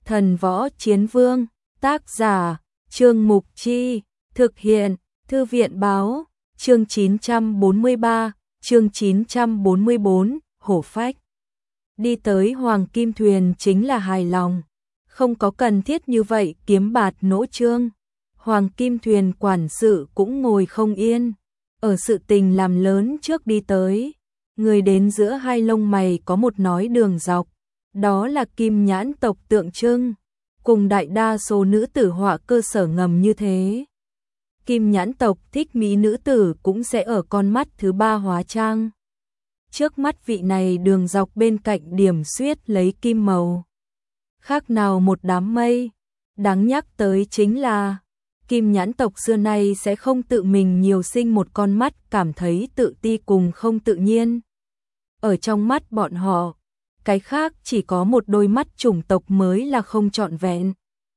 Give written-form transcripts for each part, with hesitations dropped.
Thần Võ Chiến Vương, tác giả, Trương Mục Chi, thực hiện, Thư viện báo, chương 943, chương 944, hổ phách. Đi tới Hoàng Kim Thuyền chính là hài lòng, không có cần thiết như vậy kiếm bạt nỗ trương. Hoàng Kim Thuyền quản sự cũng ngồi không yên, ở sự tình làm lớn trước đi tới. Người đến giữa hai lông mày có một nói đường dọc, đó là Kim Nhãn tộc tượng trưng, cùng đại đa số nữ tử họa cơ sở ngầm như thế. Kim Nhãn tộc thích mỹ nữ tử cũng sẽ ở con mắt thứ ba hóa trang. Trước mắt vị này đường dọc bên cạnh điểm xuyết lấy kim màu, khác nào một đám mây. Đáng nhắc tới chính là Kim Nhãn tộc xưa nay sẽ không tự mình nhiều sinh một con mắt, cảm thấy tự ti cùng không tự nhiên. Ở trong mắt bọn họ, cái khác chỉ có một đôi mắt chủng tộc mới là không trọn vẹn.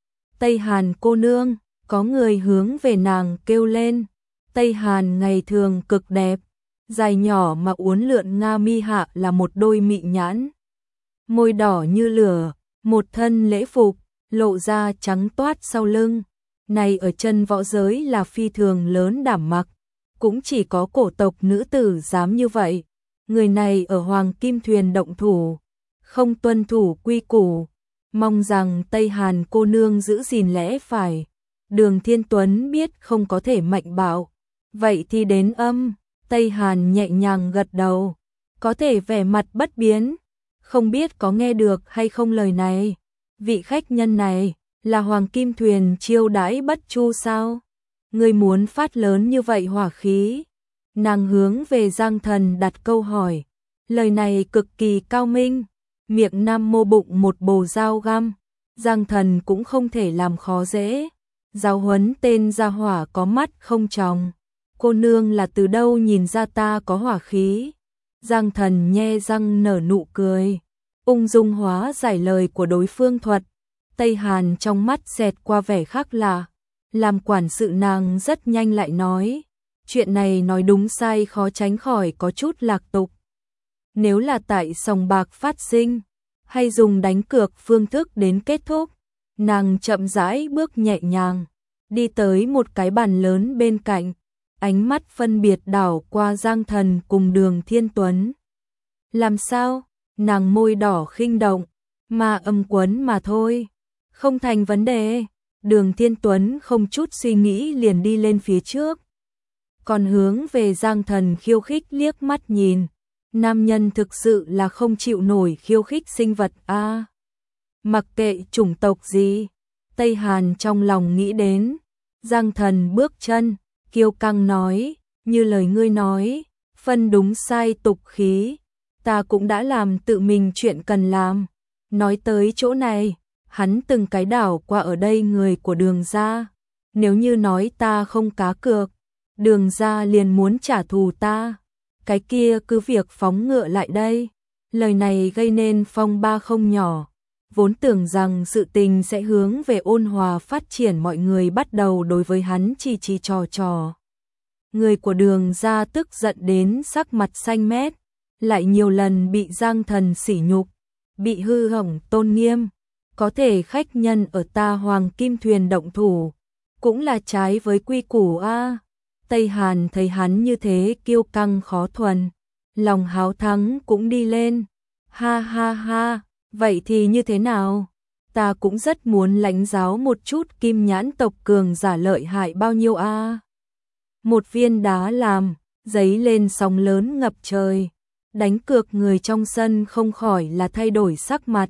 Tây Hàn cô nương, có người hướng về nàng kêu lên. Tây Hàn ngày thường cực đẹp, dài nhỏ mà uốn lượn nga mi hạ là một đôi mị nhãn, môi đỏ như lửa, một thân lễ phục, lộ ra trắng toát sau lưng. Này ở chân võ giới là phi thường lớn đảm mặc, cũng chỉ có cổ tộc nữ tử dám như vậy. Người này ở Hoàng Kim Thuyền động thủ, không tuân thủ quy củ, mong rằng Tây Hàn cô nương giữ gìn lẽ phải. Đường Thiên Tuấn biết không có thể mạnh bạo, vậy thì đến âm. Tây Hàn nhẹ nhàng gật đầu, có thể vẻ mặt bất biến, không biết có nghe được hay không lời này. Vị khách nhân này là Hoàng Kim Thuyền chiêu đãi bất chu sao? Người muốn phát lớn như vậy hỏa khí? Nàng hướng về Giang Thần đặt câu hỏi, lời này cực kỳ cao minh, miệng nam mô bụng một bồ dao găm. Giang Thần cũng không thể làm khó dễ, giáo huấn tên gia hỏa có mắt không tròng. Cô nương là từ đâu nhìn ra ta có hỏa khí? Giang Thần nhe răng nở nụ cười, ung dung hóa giải lời của đối phương thuật. Tây Hàn trong mắt xẹt qua vẻ khác lạ, làm quản sự nàng rất nhanh lại nói, chuyện này nói đúng sai khó tránh khỏi có chút lạc tục. Nếu là tại sòng bạc phát sinh, hay dùng đánh cược phương thức đến kết thúc. Nàng chậm rãi bước nhẹ nhàng, đi tới một cái bàn lớn bên cạnh, ánh mắt phân biệt đảo qua Giang Thần cùng Đường Thiên Tuấn. Làm sao? Nàng môi đỏ khinh động, mà âm quấn mà thôi, không thành vấn đề. Đường Thiên Tuấn không chút suy nghĩ liền đi lên phía trước, còn hướng về Giang Thần khiêu khích liếc mắt nhìn. Nam nhân thực sự là không chịu nổi khiêu khích sinh vật a. Mặc kệ chủng tộc gì, Tây Hàn trong lòng nghĩ đến. Giang Thần bước chân, kiêu căng nói, như lời ngươi nói, phân đúng sai tục khí, ta cũng đã làm tự mình chuyện cần làm. Nói tới chỗ này, hắn từng cái đảo qua ở đây người của Đường gia. Nếu như nói ta không cá cược, Đường gia liền muốn trả thù ta, cái kia cứ việc phóng ngựa lại đây. Lời này gây nên phong ba không nhỏ, vốn tưởng rằng sự tình sẽ hướng về ôn hòa phát triển, mọi người bắt đầu đối với hắn chỉ trò trò. Người của Đường gia tức giận đến sắc mặt xanh mét, lại nhiều lần bị Giang Thần sỉ nhục, bị hư hỏng tôn nghiêm. Có thể khách nhân ở ta Hoàng Kim Thuyền động thủ, cũng là trái với quy củ a. Tây Hàn thấy hắn như thế kiêu căng khó thuần, lòng háo thắng cũng đi lên. Ha ha ha, vậy thì như thế nào? Ta cũng rất muốn lãnh giáo một chút Kim Nhãn tộc cường giả lợi hại bao nhiêu a. Một viên đá làm, giấy lên sóng lớn ngập trời, đánh cược người trong sân không khỏi là thay đổi sắc mặt.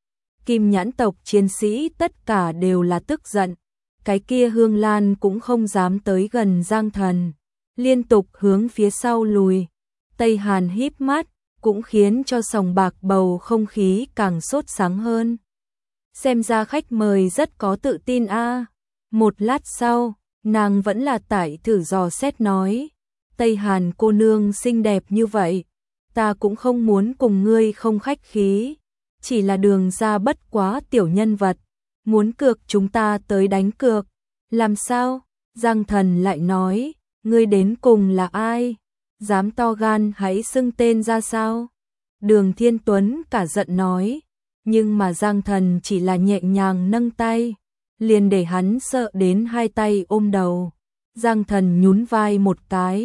Kim Nhãn tộc chiến sĩ tất cả đều là tức giận, cái kia Hương Lan cũng không dám tới gần Giang Thần, liên tục hướng phía sau lùi. Tây Hàn híp mắt, cũng khiến cho sòng bạc bầu không khí càng sốt sáng hơn. Xem ra khách mời rất có tự tin a. Một lát sau, nàng vẫn là tại thử dò xét nói, Tây Hàn cô nương xinh đẹp như vậy, ta cũng không muốn cùng ngươi không khách khí, chỉ là Đường gia bất quá tiểu nhân vật, muốn cược chúng ta tới đánh cược. Làm sao? Giang Thần lại nói, ngươi đến cùng là ai? Dám to gan hãy xưng tên ra sao? Đường Thiên Tuấn cả giận nói, Nhưng mà Giang Thần chỉ là nhẹ nhàng nâng tay, liền để hắn sợ đến hai tay ôm đầu. Giang Thần nhún vai một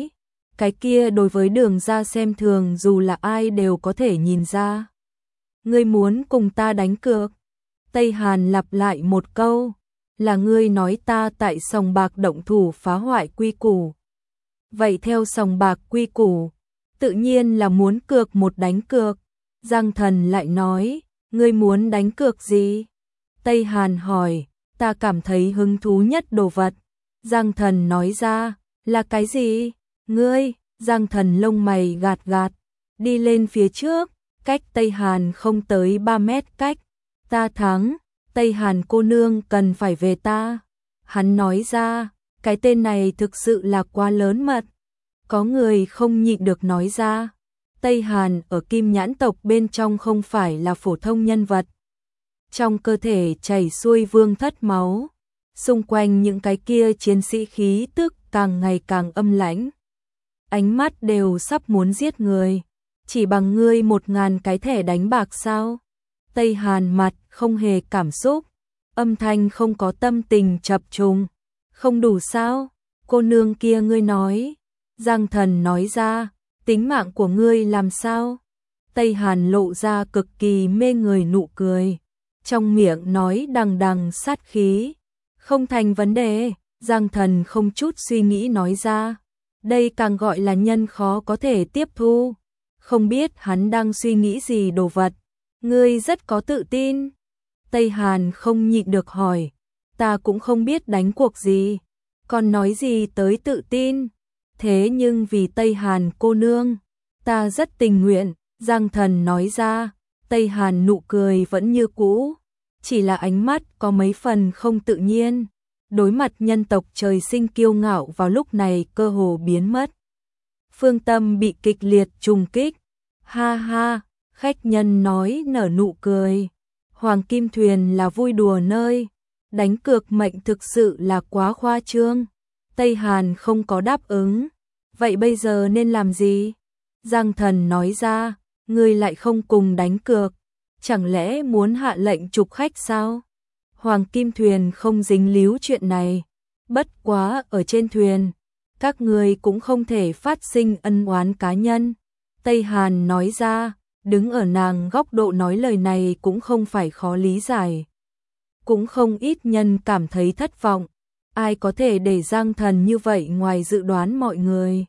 cái kia đối với Đường Gia xem thường dù là ai đều có thể nhìn ra. Ngươi muốn cùng ta đánh cược? Tây Hàn lặp lại một câu, là ngươi nói ta tại sòng bạc động thủ phá hoại quy củ. Vậy theo sòng bạc quy củ, tự nhiên là muốn cược một đánh cược. Giang Thần lại nói, ngươi muốn đánh cược gì? Tây Hàn hỏi, ta cảm thấy hứng thú nhất đồ vật. Giang Thần nói ra, là cái gì? Ngươi, Giang Thần lông mày gạt gạt, đi lên phía trước, cách Tây Hàn không tới 3 mét cách. Ta thắng, Tây Hàn cô nương cần phải về ta. Hắn nói ra, cái tên này thực sự là quá lớn mật. Có người không nhịn được nói ra, Tây Hàn ở Kim Nhãn tộc bên trong không phải là phổ thông nhân vật. Trong cơ thể chảy xuôi vương thất máu, xung quanh những cái kia chiến sĩ khí tức càng ngày càng âm lãnh. Ánh mắt đều sắp muốn giết người, chỉ bằng ngươi 1000 cái thẻ đánh bạc sao? Tây Hàn mặt không hề cảm xúc, âm thanh không có tâm tình chập trùng. Không đủ sao? Cô nương kia ngươi nói. Giang Thần nói ra, tính mạng của ngươi làm sao? Tây Hàn lộ ra cực kỳ mê người nụ cười, trong miệng nói đằng đằng sát khí. Không thành vấn đề, Giang Thần không chút suy nghĩ nói ra. Đây càng gọi là nhân khó có thể tiếp thu. Không biết hắn đang suy nghĩ gì đồ vật. Ngươi rất có tự tin. Tây Hàn không nhịn được hỏi. Ta cũng không biết đánh cuộc gì. Còn nói gì tới tự tin. Thế nhưng vì Tây Hàn cô nương, ta rất tình nguyện. Giang Thần nói ra. Tây Hàn nụ cười vẫn như cũ, chỉ là ánh mắt có mấy phần không tự nhiên. Đối mặt nhân tộc trời sinh kiêu ngạo vào lúc này cơ hồ biến mất. Phương tâm bị kịch liệt trùng kích. Ha ha, khách nhân nói nở nụ cười. Hoàng Kim Thuyền là vui đùa nơi, đánh cược mệnh thực sự là quá khoa trương. Tây Hàn không có đáp ứng. Vậy bây giờ nên làm gì? Giang Thần nói ra, ngươi lại không cùng đánh cược. Chẳng lẽ muốn hạ lệnh trục khách sao? Hoàng Kim Thuyền không dính líu chuyện này. Bất quá ở trên thuyền, các người cũng không thể phát sinh ân oán cá nhân. Tây Hàn nói ra, đứng ở nàng góc độ nói lời này cũng không phải khó lý giải. Cũng không ít nhân cảm thấy thất vọng. Ai có thể để Giang Thần như vậy ngoài dự đoán mọi người.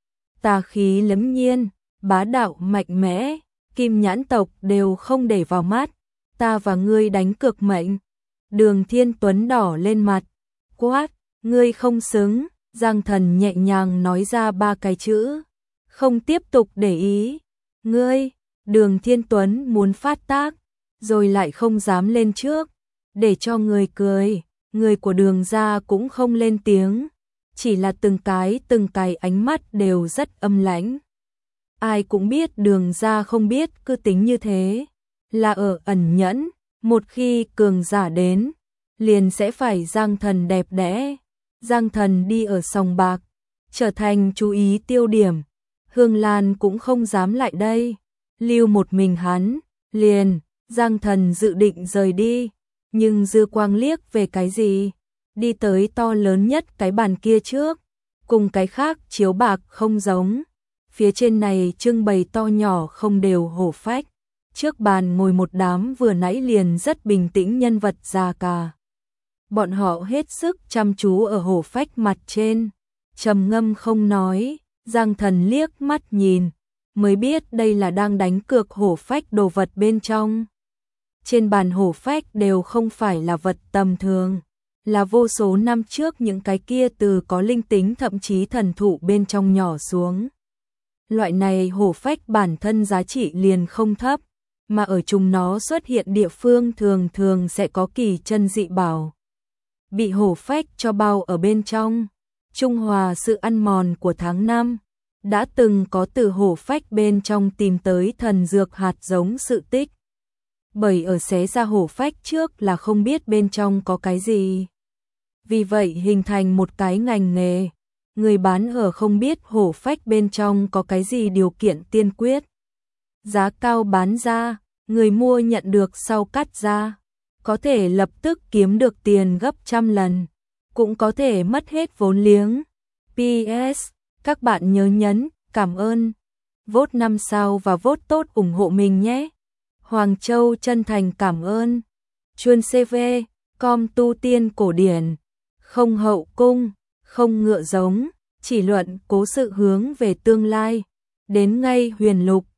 Tà khí lẫm nhiên, bá đạo mạnh mẽ, Kim Nhãn tộc đều không để vào mắt. Ta và ngươi đánh cược mệnh. Đường Thiên Tuấn đỏ lên mặt, quát, ngươi không xứng. Giang Thần nhẹ nhàng nói ra 3 cái chữ, không tiếp tục để ý. Ngươi, Đường Thiên Tuấn muốn phát tác, rồi lại không dám lên trước, để cho người cười. Người của Đường gia cũng không lên tiếng, chỉ là từng cái ánh mắt đều rất âm lãnh. Ai cũng biết Đường gia không biết cứ tính như thế, là ở ẩn nhẫn, một khi cường giả đến, liền sẽ phải Giang Thần đẹp đẽ. Giang Thần đi ở sòng bạc, trở thành chú ý tiêu điểm. Hương Lan cũng không dám lại đây, lưu một mình hắn, liền, Giang Thần dự định rời đi, nhưng dư quang liếc về cái gì? Đi tới to lớn nhất cái bàn kia trước, cùng cái khác chiếu bạc không giống. Phía trên này trưng bày to nhỏ không đều hổ phách. Trước bàn ngồi một đám vừa nãy liền rất bình tĩnh nhân vật già cả. Bọn họ hết sức chăm chú ở hổ phách mặt trên, trầm ngâm không nói. Giang Thần liếc mắt nhìn, mới biết đây là đang đánh cược hổ phách đồ vật bên trong. Trên bàn hổ phách đều không phải là vật tầm thường, là vô số năm trước những cái kia từ có linh tính thậm chí thần thụ bên trong nhỏ xuống. Loại này hổ phách bản thân giá trị liền không thấp, mà ở chúng nó xuất hiện địa phương thường thường sẽ có kỳ chân dị bảo. Bị hổ phách cho bao ở bên trong, trung hòa sự ăn mòn của tháng năm. Đã từng có từ hổ phách bên trong tìm tới thần dược hạt giống sự tích. Bởi ở xé ra hổ phách trước là không biết bên trong có cái gì. Vì vậy hình thành một cái ngành nghề. Người bán ở không biết hổ phách bên trong có cái gì điều kiện tiên quyết. Giá cao bán ra, người mua nhận được sau cắt ra, có thể lập tức kiếm được tiền gấp trăm lần, cũng có thể mất hết vốn liếng. PS, các bạn nhớ nhấn cảm ơn, vote 5 sao và vote tốt ủng hộ mình nhé. Hoàng Châu chân thành cảm ơn. Chuyên CV, com tu tiên cổ điển, không hậu cung, không ngựa giống, chỉ luận cố sự hướng về tương lai, đến ngay huyền lục.